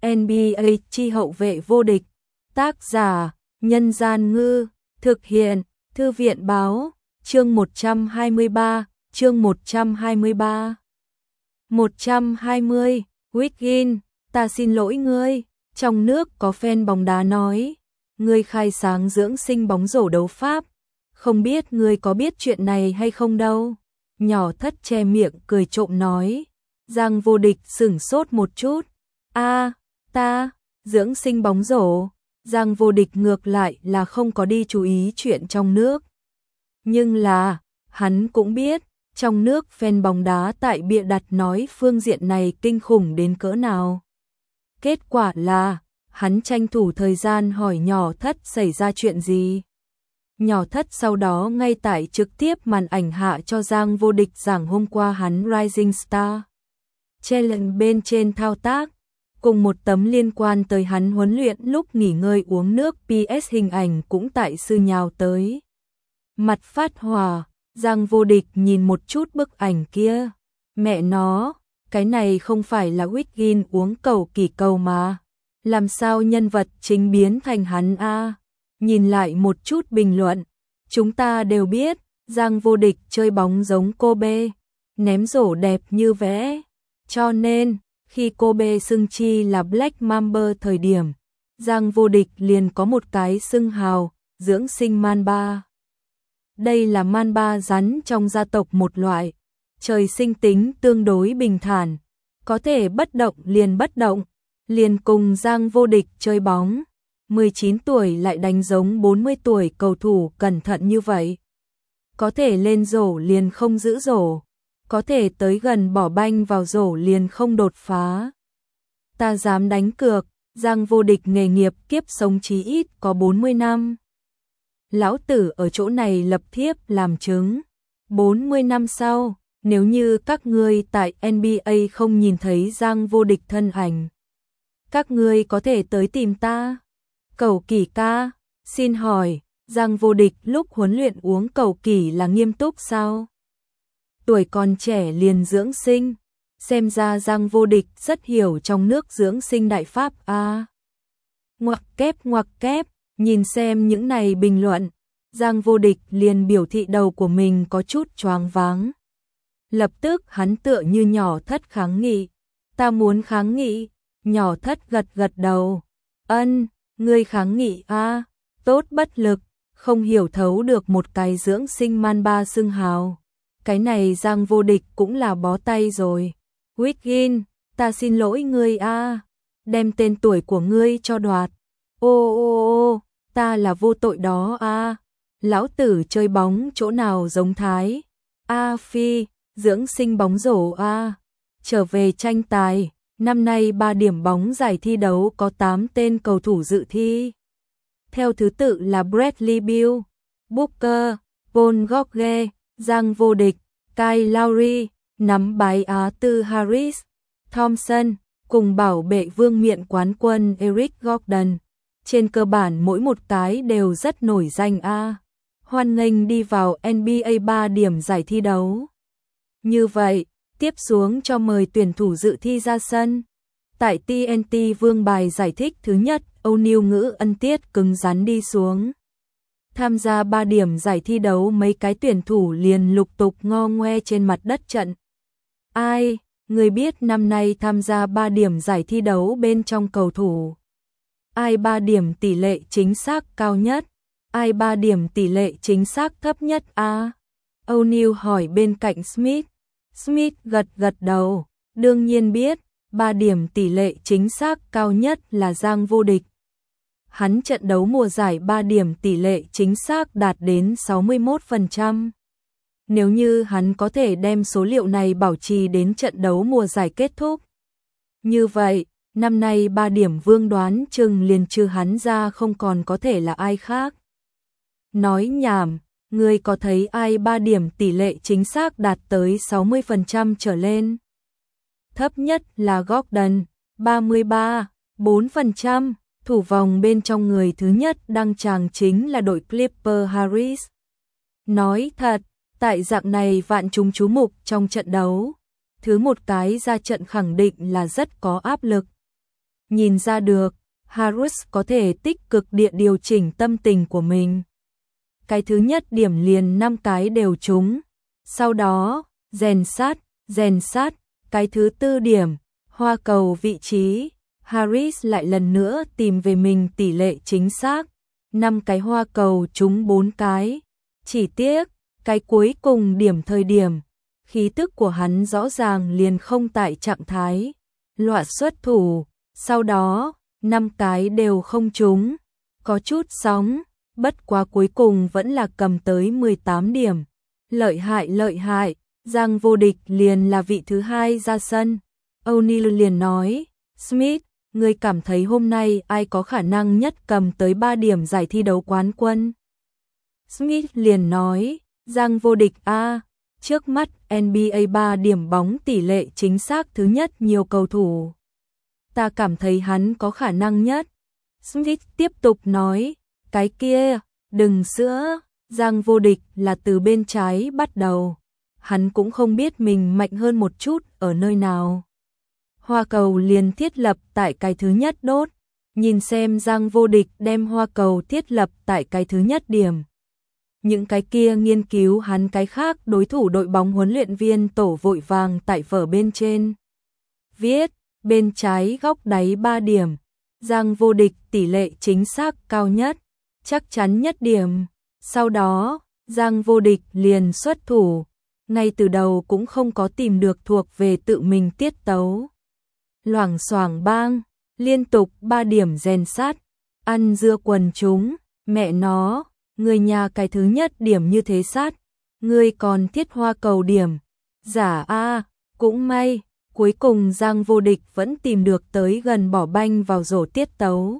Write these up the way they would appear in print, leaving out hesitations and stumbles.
NBA chi hậu vệ vô địch. Tác giả: Nhân Gian Ngư. Thực hiện: Thư viện Báo. Chương 123. Chương 123. 120. Wiggin, ta xin lỗi ngươi. Trong nước có fan bóng đá nói, ngươi khai sáng dưỡng sinh bóng rổ đấu Pháp. Không biết ngươi có biết chuyện này hay không đâu. Nhỏ Thất che miệng cười trộm nói. Giang Vô Địch sửng sốt một chút. Ta, dưỡng sinh bóng rổ. Giang Vô Địch ngược lại là không có đi chú ý chuyện trong nước. Nhưng là, hắn cũng biết, trong nước fan bóng đá tại bịa đặt nói phương diện này kinh khủng đến cỡ nào. Kết quả là, hắn tranh thủ thời gian hỏi Nhỏ Thất xảy ra chuyện gì. Nhỏ Thất sau đó ngay tại trực tiếp màn ảnh hạ cho Giang Vô Địch giảng hôm qua hắn Rising Star Challenge bên trên thao tác, cùng một tấm liên quan tới hắn huấn luyện lúc nghỉ ngơi uống nước PS hình ảnh cũng tại sư nhào tới. Mặt phát hỏa, Giang Vô Địch nhìn một chút bức ảnh kia. Mẹ nó, cái này không phải là Wiggin uống cầu kỳ cầu mà. Làm sao nhân vật chính biến thành hắn a? Nhìn lại một chút bình luận, chúng ta đều biết, Giang Vô Địch chơi bóng giống Kobe, ném rổ đẹp như vẽ. Cho nên, khi Kobe xưng chi là Black Mamba thời điểm, Giang Vô Địch liền có một cái xưng hào, dưỡng sinh Mamba. Đây là Mamba rắn trong gia tộc một loại, trời sinh tính tương đối bình thản, có thể bất động, liền cùng Giang Vô Địch chơi bóng. 19 tuổi lại đánh giống 40 tuổi cầu thủ cẩn thận như vậy. Có thể lên rổ liền không giữ rổ, có thể tới gần bỏ banh vào rổ liền không đột phá. Ta dám đánh cược, Giang Vô Địch nghề nghiệp kiếp sống chí ít có 40 năm. Lão tử ở chỗ này lập thiếp làm chứng. 40 năm sau, nếu như các ngươi tại NBA không nhìn thấy Giang Vô Địch thân ảnh, các ngươi có thể tới tìm ta. Cầu kỳ ca, xin hỏi, Giang Vô Địch lúc huấn luyện uống cầu kỳ là nghiêm túc sao? Tuổi còn trẻ liền dưỡng sinh, xem ra Giang Vô Địch rất hiểu trong nước dưỡng sinh đại pháp a. Ngoặc kép, nhìn xem những này bình luận, Giang Vô Địch liền biểu thị đầu của mình có chút choáng váng. Lập tức hắn tựa như Nhỏ Thất kháng nghị. Ta muốn kháng nghị. Nhỏ Thất gật đầu. Ân, ngươi kháng nghị a, tốt bất lực, không hiểu thấu được một cái dưỡng sinh Mamba xưng hào. Cái này Giang Vô Địch cũng là bó tay rồi. Wiggin, ta xin lỗi ngươi a, đem tên tuổi của ngươi cho đoạt. Ô, ta là vô tội đó a. Lão tử chơi bóng chỗ nào giống Thái. Phi, dưỡng sinh bóng rổ a. Trở về tranh tài, năm nay 3 điểm bóng giải thi đấu có 8 tên cầu thủ dự thi. Theo thứ tự là Bradley Beal, Booker, Paul George, Giang Vô Địch, Kyle Lowry, nắm bái Á Tư Harris, Thompson, cùng bảo vệ vương miện quán quân Eric Gordon. Trên cơ bản mỗi một cái đều rất nổi danh a. Hoan nghênh đi vào NBA 3 điểm giải thi đấu. Như vậy, tiếp xuống cho mời tuyển thủ dự thi ra sân. Tại TNT vương bài giải thích thứ nhất, O'Neal ngữ ân tiết cứng rắn đi xuống. Tham gia 3 điểm giải thi đấu mấy cái tuyển thủ liền lục tục ngo ngoe trên mặt đất trận. Ai, người biết năm nay tham gia 3 điểm giải thi đấu bên trong cầu thủ. Ai 3 điểm tỷ lệ chính xác cao nhất? Ai 3 điểm tỷ lệ chính xác thấp nhất a? O'Neal hỏi bên cạnh Smith. Smith gật đầu, đương nhiên biết, 3 điểm tỷ lệ chính xác cao nhất là Giang Vô Địch. Hắn trận đấu mùa giải 3 điểm tỷ lệ chính xác đạt đến 61%. Nếu như hắn có thể đem số liệu này bảo trì đến trận đấu mùa giải kết thúc, như vậy, năm nay 3 điểm vương đoán chừng liền trừ hắn ra không còn có thể là ai khác. Nói nhảm, ngươi có thấy ai 3 điểm tỷ lệ chính xác đạt tới 60% trở lên? Thấp nhất là Gordon, 33,4%, thủ vòng bên trong người thứ nhất đăng tràng chính là đội Clipper Harris. Nói thật, tại dạng này vạn chúng chú mục trong trận đấu, thứ một cái ra trận khẳng định là rất có áp lực. nhìn ra được, Harris có thể tích cực địa điều chỉnh tâm tình của mình. Cái thứ nhất điểm liền 5 cái đều trúng. Sau đó, rèn sát, cái thứ tư điểm, hoa cầu vị trí, Harris lại lần nữa tìm về mình tỷ lệ chính xác. 5 cái hoa cầu trúng 4 cái. Chỉ tiếc, cái cuối cùng điểm thời điểm, khí tức của hắn rõ ràng liền không tại trạng thái loạn xuất thủ. Sau đó, 5 cái đều không trúng, có chút sóng, bất quá cuối cùng vẫn là cầm tới 18 điểm. Lợi hại, Giang Vô Địch liền là vị thứ hai ra sân. O'Neil liền nói, Smith, ngươi cảm thấy hôm nay ai có khả năng nhất cầm tới 3 điểm giải thi đấu quán quân? Smith liền nói, Giang Vô Địch a, trước mắt NBA 3 điểm bóng tỷ lệ chính xác thứ nhất nhiều cầu thủ. Ta cảm thấy hắn có khả năng nhất. Smith tiếp tục nói, cái kia, đừng sữa, Giang Vô Địch là từ bên trái bắt đầu. Hắn cũng không biết mình mạnh hơn một chút ở nơi nào. Hoa cầu liền thiết lập tại cái thứ nhất đốt. Nhìn xem Giang Vô Địch đem hoa cầu thiết lập tại cái thứ nhất điểm. Những cái kia nghiên cứu hắn cái khác đối thủ đội bóng huấn luyện viên tổ vội vàng tại vở bên trên. Viết, bên trái góc đáy 3 điểm. Giang Vô Địch tỷ lệ chính xác cao nhất, chắc chắn nhất điểm. Sau đó, Giang Vô Địch liền xuất thủ. Ngay từ đầu cũng không có tìm được thuộc về tự mình tiết tấu. Loảng xoảng bang, liên tục 3 điểm rèn sát, ăn dưa quần chúng, mẹ nó, người nhà cái thứ nhất điểm như thế sát, người còn thiết hoa cầu điểm, giả a, cũng may, cuối cùng Giang Vô Địch vẫn tìm được tới gần bỏ banh vào rổ tiết tấu.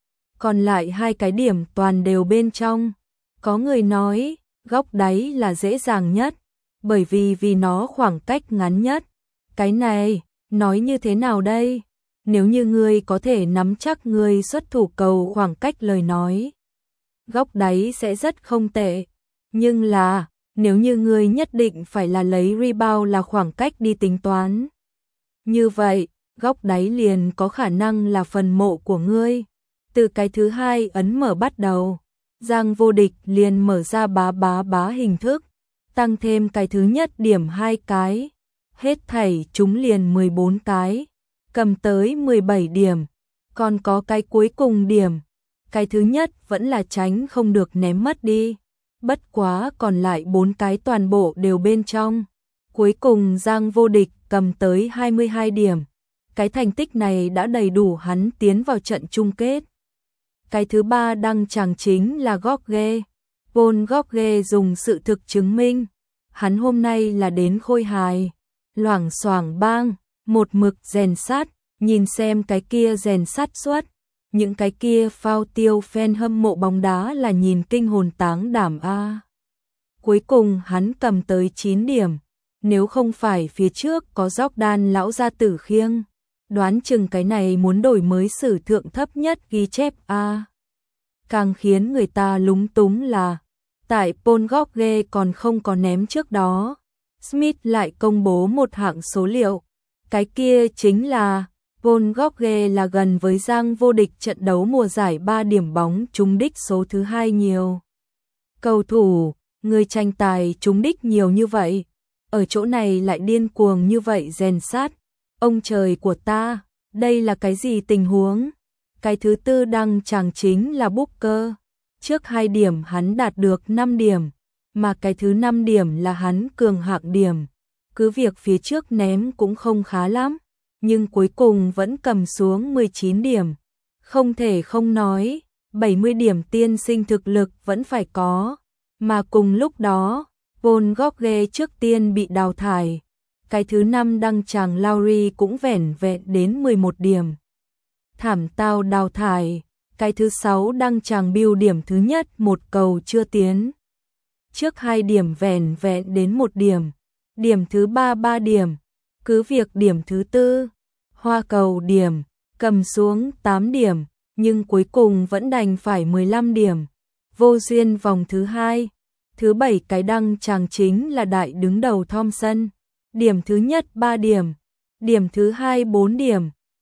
Còn lại 2 cái điểm toàn đều bên trong, có người nói, góc đáy là dễ dàng nhất, bởi vì nó khoảng cách ngắn nhất. Cái này, nói như thế nào đây? Nếu như ngươi có thể nắm chắc ngươi xuất thủ cầu khoảng cách lời nói, góc đáy sẽ rất không tệ. Nhưng là, nếu như ngươi nhất định phải là lấy rebound là khoảng cách đi tính toán. Như vậy, góc đáy liền có khả năng là phần mộ của ngươi. Từ cái thứ hai ấn mở bắt đầu, Giang Vô Địch liền mở ra bá hình thức, tăng thêm cái thứ nhất điểm 2 cái. Hết thảy chúng liền 14 cái, cầm tới 17 điểm, còn có cái cuối cùng điểm, cái thứ nhất vẫn là tránh không được ném mất đi, bất quá còn lại 4 cái toàn bộ đều bên trong, cuối cùng Giang Vô Địch cầm tới 22 điểm, cái thành tích này đã đầy đủ hắn tiến vào trận chung kết. Cái thứ ba đăng tràng chính là Gorge, Paul Gorge dùng sự thực chứng minh, hắn hôm nay là đến khôi hài. Loảng xoảng bang, một mực rèn sát, nhìn xem cái kia rèn sát suất, những cái kia phao tiêu fan hâm mộ bóng đá là nhìn kinh hồn táng đảm a. Cuối cùng hắn cầm tới 9 điểm, nếu không phải phía trước có Jordan lão gia tử khiêng, đoán chừng cái này muốn đổi mới sử thượng thấp nhất ghi chép a. Càng khiến người ta lúng túng là, tại Paul Gorge còn không có ném trước đó. Smith lại công bố một hạng số liệu, cái kia chính là Paul Gorge là gần với Giang Vô Địch trận đấu mùa giải 3 điểm bóng trúng đích số thứ 2 nhiều. Cầu thủ, người tranh tài trúng đích nhiều như vậy, ở chỗ này lại điên cuồng như vậy rèn sát. Ông trời của ta, đây là cái gì tình huống? Cái thứ tư đăng tràng chính là Booker, trước 2 điểm hắn đạt được 5 điểm. Mà cái thứ 5 điểm là hắn cường hạng điểm. Cứ việc phía trước ném cũng không khá lắm, nhưng cuối cùng vẫn cầm xuống 19 điểm. Không thể không nói, 70 điểm tiên sinh thực lực vẫn phải có. Mà cùng lúc đó, Paul Gorge trước tiên bị đào thải. Cái thứ 5 đăng tràng Lowry cũng vẻn vẹn đến 11 điểm. Thảm tao đào thải. Cái thứ 6 đăng tràng Bill điểm thứ nhất một cầu chưa tiến. Trước 2 điểm vẻn vẹn đến 1 điểm, điểm thứ 3 điểm, cứ việc điểm thứ 4, hoa cầu điểm, cầm xuống 8 điểm, nhưng cuối cùng vẫn đành phải 15 điểm. Vô duyên vòng thứ 2, thứ 7 cái đăng tràng chính là đại đứng đầu Thompson, điểm thứ nhất 3 điểm, điểm thứ 2 4 điểm,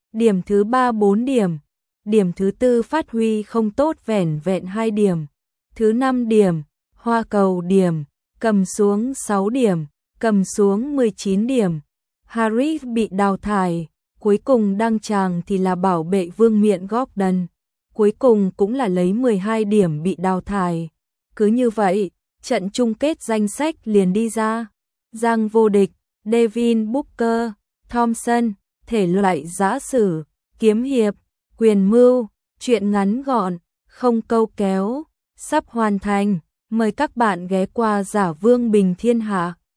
điểm thứ 3 4 điểm, điểm thứ 4 phát huy không tốt vẻn vẹn 2 điểm, thứ 5 điểm, Hoa Cầu điểm, cầm xuống 6 điểm, cầm xuống 19 điểm. Harris bị đào thải, cuối cùng đăng tràng thì là bảo vệ vương miện Gordon, cuối cùng cũng là lấy 12 điểm bị đào thải. Cứ như vậy, trận chung kết danh sách liền đi ra. Giang vô địch, Devin Booker, Thompson, thể loại giã sử, kiếm hiệp, quyền mưu, truyện ngắn gọn, không câu kéo, sắp hoàn thành. Mời các bạn ghé qua Giả Vương Bình Thiên Hạ.